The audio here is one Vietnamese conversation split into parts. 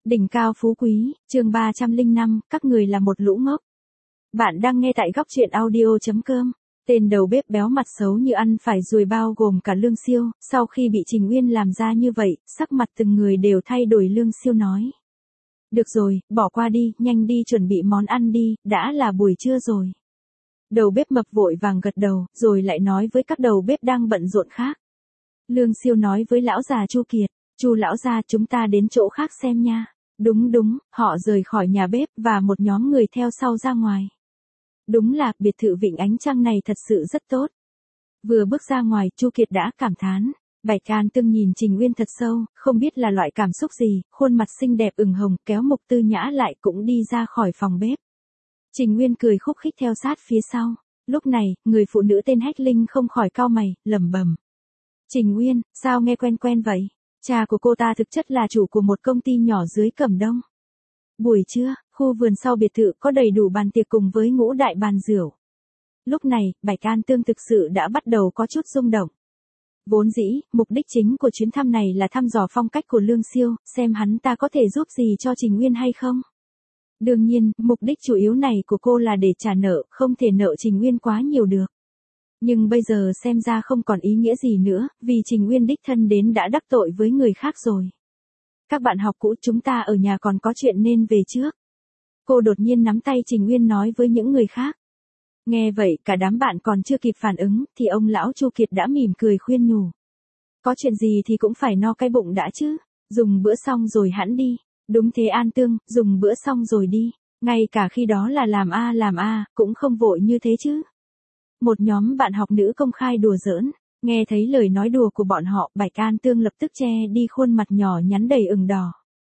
Đỉnh cao phú quý, chương 305, các người là một lũ ngốc. Bạn đang nghe tại góc truyện audio.com. Tên đầu bếp béo mặt xấu như ăn phải ruồi bao gồm cả Lương Siêu, sau khi bị Trình Uyên làm ra như vậy, sắc mặt từng người đều thay đổi. Lương Siêu nói. Được rồi, bỏ qua đi, nhanh đi chuẩn bị món ăn đi, đã là buổi trưa rồi. Đầu bếp mập vội vàng gật đầu, rồi lại nói với các đầu bếp đang bận rộn khác. Lương Siêu nói với lão già Chu Kiệt, Chu lão gia, chúng ta đến chỗ khác xem nha. Đúng, họ rời khỏi nhà bếp và một nhóm người theo sau ra ngoài. Đúng là, biệt thự Vịnh Ánh Trăng này thật sự rất tốt. Vừa bước ra ngoài, Chu Kiệt đã cảm thán. Bạch Can Tương nhìn Trình Uyên thật sâu, không biết là loại cảm xúc gì, khuôn mặt xinh đẹp ửng hồng, kéo Mục Tư Nhã lại cũng đi ra khỏi phòng bếp. Trình Uyên cười khúc khích theo sát phía sau. Lúc này, người phụ nữ tên Hách Linh không khỏi cau mày, lẩm bẩm. Trình Uyên, sao nghe quen quen vậy? Cha của cô ta thực chất là chủ của một công ty nhỏ dưới Cẩm Đông. Buổi trưa, khu vườn sau biệt thự có đầy đủ bàn tiệc cùng với ngũ đại bàn rượu. Lúc này, Bạch An Tương thực sự đã bắt đầu có chút rung động. Vốn dĩ, mục đích chính của chuyến thăm này là thăm dò phong cách của Lương Siêu, xem hắn ta có thể giúp gì cho Trình Uyên hay không. Đương nhiên, mục đích chủ yếu này của cô là để trả nợ, không thể nợ Trình Uyên quá nhiều được. Nhưng bây giờ xem ra không còn ý nghĩa gì nữa, vì Trình Uyên đích thân đến đã đắc tội với người khác rồi. Các bạn học cũ, chúng ta ở nhà còn có chuyện nên về trước. Cô đột nhiên nắm tay Trình Uyên nói với những người khác. Nghe vậy, cả đám bạn còn chưa kịp phản ứng, thì ông lão Chu Kiệt đã mỉm cười khuyên nhủ. Có chuyện gì thì cũng phải no cái bụng đã chứ, dùng bữa xong rồi hẵng đi. Đúng thế An Tương, dùng bữa xong rồi đi, ngay cả khi đó là làm cũng không vội như thế chứ. Một nhóm bạn học nữ công khai đùa giỡn, nghe thấy lời nói đùa của bọn họ, Bạch An Tương lập tức che đi khuôn mặt nhỏ nhắn đầy ửng đỏ.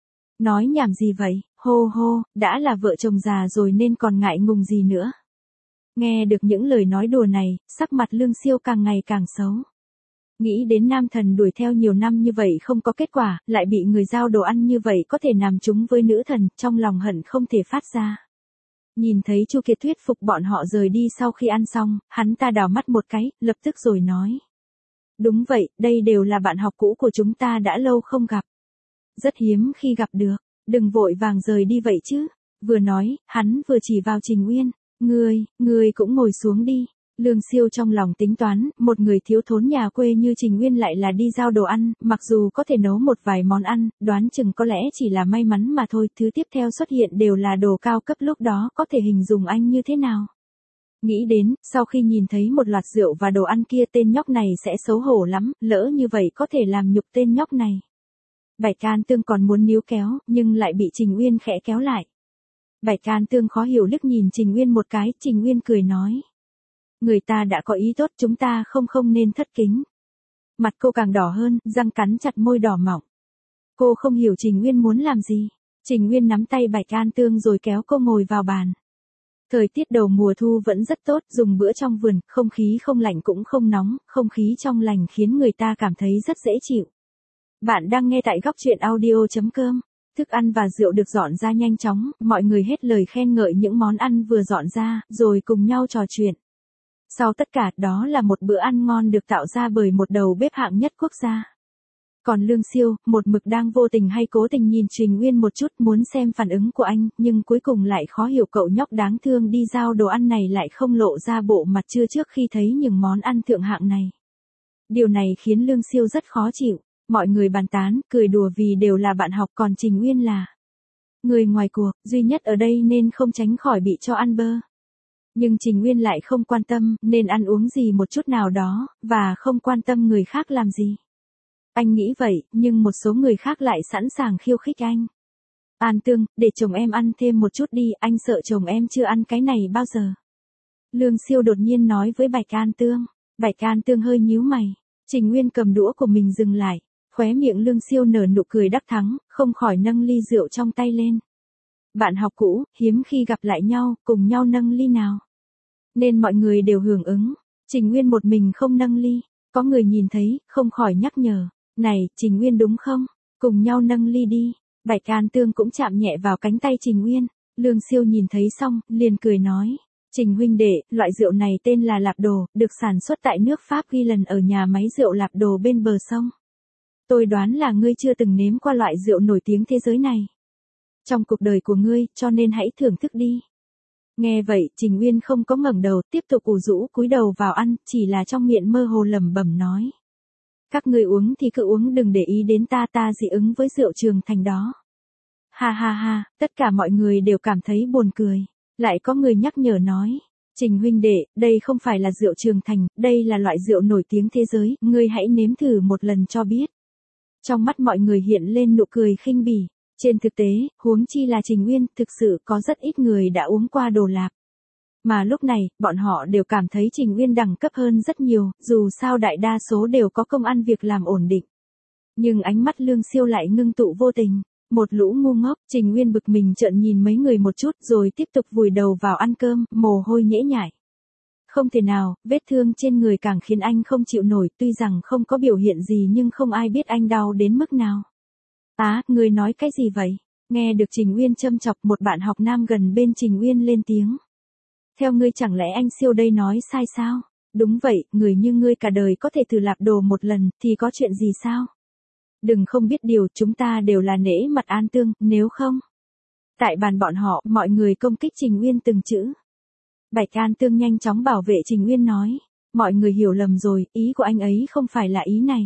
Nói nhảm gì vậy, hô, đã là vợ chồng già rồi nên còn ngại ngùng gì nữa. Nghe được những lời nói đùa này, sắc mặt Lương Siêu càng ngày càng xấu. Nghĩ đến nam thần đuổi theo nhiều năm như vậy không có kết quả, lại bị người giao đồ ăn như vậy có thể nằm chung với nữ thần, trong lòng hận không thể phát ra. Nhìn thấy Chu Kiệt thuyết phục bọn họ rời đi sau khi ăn xong, hắn ta đảo mắt một cái, lập tức rồi nói. Đúng vậy, đây đều là bạn học cũ của chúng ta đã lâu không gặp. Rất hiếm khi gặp được, đừng vội vàng rời đi vậy chứ. Vừa nói, hắn vừa chỉ vào Trình Uyên. Ngươi cũng ngồi xuống đi. Lương Siêu trong lòng tính toán, một người thiếu thốn nhà quê như Trình Uyên lại là đi giao đồ ăn, mặc dù có thể nấu một vài món ăn, đoán chừng có lẽ chỉ là may mắn mà thôi, thứ tiếp theo xuất hiện đều là đồ cao cấp, lúc đó có thể hình dung anh như thế nào. Nghĩ đến, sau khi nhìn thấy một loạt rượu và đồ ăn kia, tên nhóc này sẽ xấu hổ lắm, lỡ như vậy có thể làm nhục tên nhóc này. Bạch Can Tương còn muốn níu kéo, nhưng lại bị Trình Uyên khẽ kéo lại. Bạch Can Tương khó hiểu liếc nhìn Trình Uyên một cái, Trình Uyên cười nói. Người ta đã có ý tốt, chúng ta không nên thất kính. Mặt cô càng đỏ hơn, răng cắn chặt môi đỏ mọng. Cô không hiểu Trình Uyên muốn làm gì. Trình Uyên nắm tay Bạch Can Tương rồi kéo cô ngồi vào bàn. Thời tiết đầu mùa thu vẫn rất tốt, dùng bữa trong vườn, không khí không lạnh cũng không nóng, không khí trong lành khiến người ta cảm thấy rất dễ chịu. Bạn đang nghe tại góc truyện audio.com. Thức ăn và rượu được dọn ra nhanh chóng, mọi người hết lời khen ngợi những món ăn vừa dọn ra, rồi cùng nhau trò chuyện. Sau tất cả, đó là một bữa ăn ngon được tạo ra bởi một đầu bếp hạng nhất quốc gia. Còn Lương Siêu, một mực đang vô tình hay cố tình nhìn Trình Uyên một chút, muốn xem phản ứng của anh, nhưng cuối cùng lại khó hiểu cậu nhóc đáng thương đi giao đồ ăn này lại không lộ ra bộ mặt chưa trước khi thấy những món ăn thượng hạng này. Điều này khiến Lương Siêu rất khó chịu. Mọi người bàn tán, cười đùa vì đều là bạn học, còn Trình Uyên là người ngoài cuộc, duy nhất ở đây nên không tránh khỏi bị cho ăn bơ. Nhưng Trình Uyên lại không quan tâm, nên ăn uống gì một chút nào đó, và không quan tâm người khác làm gì. Anh nghĩ vậy, nhưng một số người khác lại sẵn sàng khiêu khích anh. An Tương, để chồng em ăn thêm một chút đi, anh sợ chồng em chưa ăn cái này bao giờ. Lương Siêu đột nhiên nói với Bạch An Tương. Bạch An Tương hơi nhíu mày. Trình Uyên cầm đũa của mình dừng lại. Khóe miệng Lương Siêu nở nụ cười đắc thắng, không khỏi nâng ly rượu trong tay lên. Bạn học cũ, hiếm khi gặp lại nhau, cùng nhau nâng ly nào. Nên mọi người đều hưởng ứng. Trình Uyên một mình không nâng ly. Có người nhìn thấy, không khỏi nhắc nhở. Này, Trình Uyên đúng không? Cùng nhau nâng ly đi. Bạch An Tương cũng chạm nhẹ vào cánh tay Trình Uyên. Lương Siêu nhìn thấy xong, liền cười nói. Trình huynh đệ, loại rượu này tên là Lạp Đồ, được sản xuất tại nước Pháp ghi lần ở nhà máy rượu Lạp Đồ bên bờ sông. Tôi đoán là ngươi chưa từng nếm qua loại rượu nổi tiếng thế giới này. trong cuộc đời của ngươi, cho nên hãy thưởng thức đi. Nghe vậy, Trình Uyên không có ngẩng đầu, tiếp tục ủ rũ cúi đầu vào ăn, chỉ là trong miệng mơ hồ lẩm bẩm nói. Các ngươi uống thì cứ uống, đừng để ý đến ta, ta dị ứng với rượu Trường Thành đó. Ha ha ha, tất cả mọi người đều cảm thấy buồn cười. Lại có người nhắc nhở nói. Trình huynh đệ, đây không phải là rượu Trường Thành, đây là loại rượu nổi tiếng thế giới, ngươi hãy nếm thử một lần cho biết. Trong mắt mọi người hiện lên nụ cười khinh bỉ. Trên thực tế, huống chi là Trình Uyên, thực sự có rất ít người đã uống qua đồ lạc. Mà lúc này, bọn họ đều cảm thấy Trình Uyên đẳng cấp hơn rất nhiều, dù sao đại đa số đều có công ăn việc làm ổn định. Nhưng ánh mắt Lương Siêu lại ngưng tụ vô tình. Một lũ ngu ngốc, Trình Uyên bực mình trợn nhìn mấy người một chút rồi tiếp tục vùi đầu vào ăn cơm, mồ hôi nhễ nhại. Không thể nào, vết thương trên người càng khiến anh không chịu nổi, tuy rằng không có biểu hiện gì nhưng không ai biết anh đau đến mức nào. Ngươi nói cái gì vậy? Nghe được Trình Uyên châm chọc, một bạn học nam gần bên Trình Uyên lên tiếng. Theo ngươi chẳng lẽ anh Siêu đây nói sai sao? Đúng vậy, người như ngươi cả đời có thể thử lạp đồ một lần, thì có chuyện gì sao? Đừng không biết điều, chúng ta đều là nể mặt An Tương, nếu không. Tại bàn bọn họ, mọi người công kích Trình Uyên từng chữ. Bạch An Tương nhanh chóng bảo vệ Trình Uyên nói. Mọi người hiểu lầm rồi, ý của anh ấy không phải là ý này.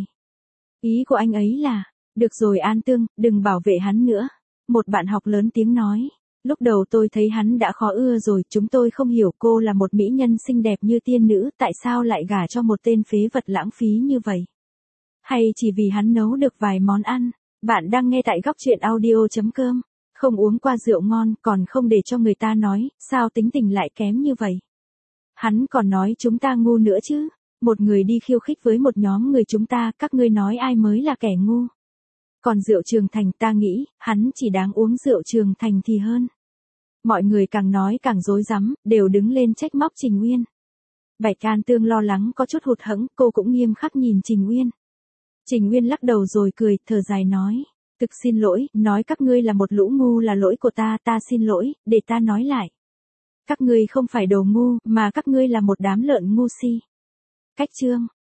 Ý của anh ấy là, được rồi An Tương, đừng bảo vệ hắn nữa. Một bạn học lớn tiếng nói. Lúc đầu tôi thấy hắn đã khó ưa rồi, chúng tôi không hiểu cô là một mỹ nhân xinh đẹp như tiên nữ, tại sao lại gả cho một tên phế vật lãng phí như vậy. Hay chỉ vì hắn nấu được vài món ăn. Bạn đang nghe tại góc truyện audio.com. Không uống qua rượu ngon, còn không để cho người ta nói, sao tính tình lại kém như vậy. Hắn còn nói chúng ta ngu nữa chứ. Một người đi khiêu khích với một nhóm người chúng ta, các ngươi nói ai mới là kẻ ngu. Còn rượu Trường Thành, ta nghĩ, hắn chỉ đáng uống rượu Trường Thành thì hơn. Mọi người càng nói càng rối rắm, đều đứng lên trách móc Trình Uyên. Bạch An Tương lo lắng có chút hụt hẫng, cô cũng nghiêm khắc nhìn Trình Uyên. Trình Uyên lắc đầu rồi cười, thở dài nói. Thực xin lỗi, nói các ngươi là một lũ ngu là lỗi của ta, ta xin lỗi, để ta nói lại. Các ngươi không phải đồ ngu, mà các ngươi là một đám lợn ngu si. Cách chương.